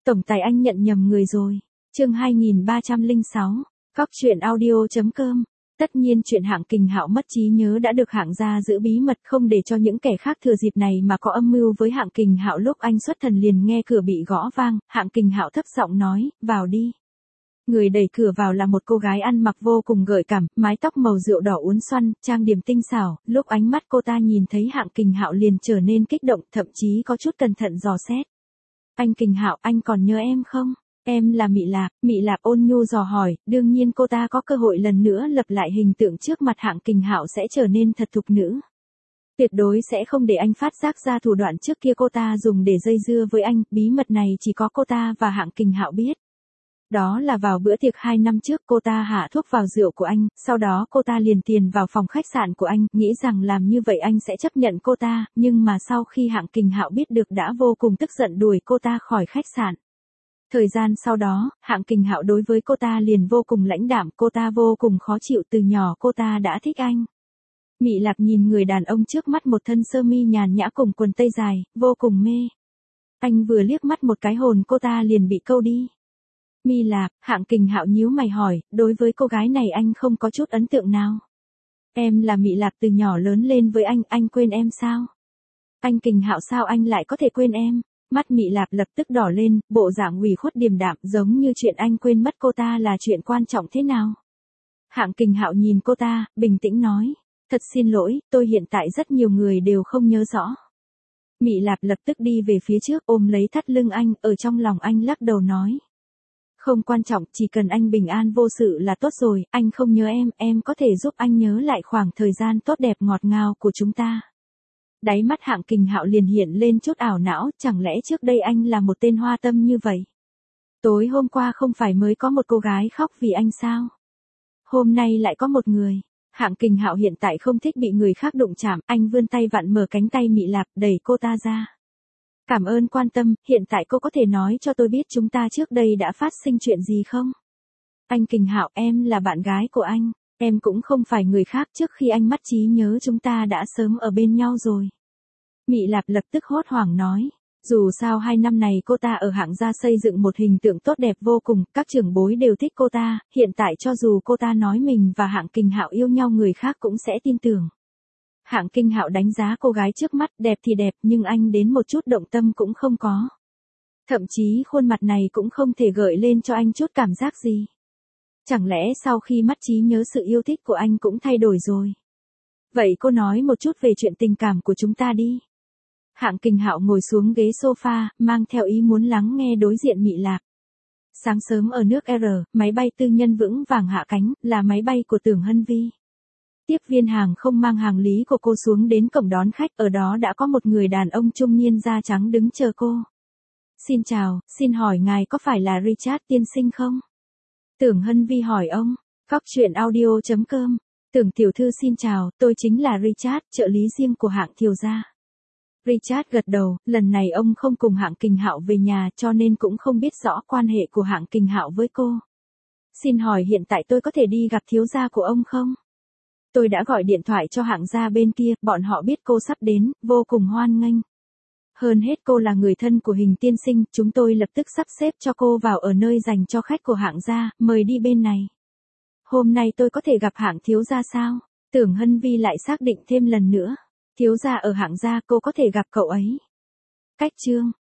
Tổng tài anh nhận nhầm người rồi. Chương 2306. Cóc truyện audio.com. Tất nhiên chuyện Hạng Kình Hạo mất trí nhớ đã được Hạng gia giữ bí mật, không để cho những kẻ khác thừa dịp này mà có âm mưu với Hạng Kình Hạo. Lúc anh xuất thần liền nghe cửa bị gõ vang, Hạng Kình Hạo thấp giọng nói, vào đi. Người đẩy cửa vào là một cô gái ăn mặc vô cùng gợi cảm, mái tóc màu rượu đỏ uốn xoăn, trang điểm tinh xảo. Lúc ánh mắt cô ta nhìn thấy Hạng Kình Hạo liền trở nên kích động, thậm chí có chút cẩn thận dò xét. Anh Kình Hạo, anh còn nhớ em không? Em là Mị Lạp ôn nhu dò hỏi. Đương nhiên cô ta có cơ hội lần nữa lập lại hình tượng trước mặt Hạng Kình Hạo sẽ trở nên thật thục nữ. Tuyệt đối sẽ không để anh phát giác ra thủ đoạn trước kia cô ta dùng để dây dưa với anh, bí mật này chỉ có cô ta và Hạng Kình Hạo biết. Đó là vào bữa tiệc 2 năm trước cô ta hạ thuốc vào rượu của anh, sau đó cô ta liền tiền vào phòng khách sạn của anh, nghĩ rằng làm như vậy anh sẽ chấp nhận cô ta, nhưng mà sau khi Hạng Kình Hạo biết được đã vô cùng tức giận đuổi cô ta khỏi khách sạn. Thời gian sau đó, Hạng Kình Hạo đối với cô ta liền vô cùng lãnh đạm, cô ta vô cùng khó chịu, từ nhỏ cô ta đã thích anh. Mị Lạc nhìn người đàn ông trước mắt một thân sơ mi nhàn nhã cùng quần tây dài, vô cùng mê. Anh vừa liếc mắt một cái hồn cô ta liền bị câu đi. Mị Lạc, Hạng Kình Hạo nhíu mày hỏi, đối với cô gái này anh không có chút ấn tượng nào. Em là Mị Lạc, từ nhỏ lớn lên với anh quên em sao? Anh Kình Hạo, sao anh lại có thể quên em? Mắt Mị Lạp lập tức đỏ lên, bộ dạng ủy khuất điềm đạm, giống như chuyện anh quên mất cô ta là chuyện quan trọng thế nào. Hạng Kình Hạo nhìn cô ta, bình tĩnh nói, thật xin lỗi, tôi hiện tại rất nhiều người đều không nhớ rõ. Mị Lạp lập tức đi về phía trước ôm lấy thắt lưng anh, ở trong lòng anh lắc đầu nói. Không quan trọng, chỉ cần anh bình an vô sự là tốt rồi, anh không nhớ em có thể giúp anh nhớ lại khoảng thời gian tốt đẹp ngọt ngào của chúng ta. Đáy mắt Hạng Kình Hạo liền hiện lên chút ảo não, chẳng lẽ trước đây anh là một tên hoa tâm như vậy? Tối hôm qua không phải mới có một cô gái khóc vì anh sao? Hôm nay lại có một người. Hạng Kình Hạo hiện tại không thích bị người khác đụng chạm, anh vươn tay vặn mở cánh tay Mị Lạp, đẩy cô ta ra. Cảm ơn quan tâm, hiện tại cô có thể nói cho tôi biết chúng ta trước đây đã phát sinh chuyện gì không? Anh Kình Hạo, em là bạn gái của anh. Em cũng không phải người khác, trước khi anh mất trí nhớ chúng ta đã sớm ở bên nhau rồi. Mị Lạp lập tức hốt hoảng nói. Dù sao 2 năm này cô ta ở Hạng gia xây dựng một hình tượng tốt đẹp vô cùng, các trưởng bối đều thích cô ta, hiện tại cho dù cô ta nói mình và Hạng Kình Hạo yêu nhau người khác cũng sẽ tin tưởng. Hạng Kình Hạo đánh giá cô gái trước mắt, đẹp thì đẹp nhưng anh đến một chút động tâm cũng không có. Thậm chí khuôn mặt này cũng không thể gợi lên cho anh chút cảm giác gì. Chẳng lẽ sau khi mất trí nhớ sự yêu thích của anh cũng thay đổi rồi? Vậy cô nói một chút về chuyện tình cảm của chúng ta đi. Hạng Kình Hạo ngồi xuống ghế sofa, mang theo ý muốn lắng nghe đối diện Mị Lạp. Sáng sớm ở nước R, máy bay tư nhân vững vàng hạ cánh, là máy bay của Tưởng Hân Vi. Tiếp viên hàng không mang hàng lý của cô xuống đến cổng đón khách, ở đó đã có một người đàn ông trung niên da trắng đứng chờ cô. Xin chào, xin hỏi ngài có phải là Richard tiên sinh không? Tưởng Hân Vi hỏi ông. Cóc truyện audio.com. Tưởng tiểu thư xin chào, tôi chính là Richard, trợ lý riêng của Hạng thiếu gia. Richard gật đầu, lần này ông không cùng Hạng Kình Hạo về nhà cho nên cũng không biết rõ quan hệ của Hạng Kình Hạo với cô. Xin hỏi hiện tại tôi có thể đi gặp thiếu gia của ông không? Tôi đã gọi điện thoại cho Hạng gia bên kia, bọn họ biết cô sắp đến, vô cùng hoan nghênh. Hơn hết cô là người thân của Hình tiên sinh, chúng tôi lập tức sắp xếp cho cô vào ở nơi dành cho khách của Hạng gia, mời đi bên này. Hôm nay tôi có thể gặp Hạng thiếu gia sao? Tưởng Hân Vi lại xác định thêm lần nữa. Thiếu gia ở Hạng gia, cô có thể gặp cậu ấy. Cách chương.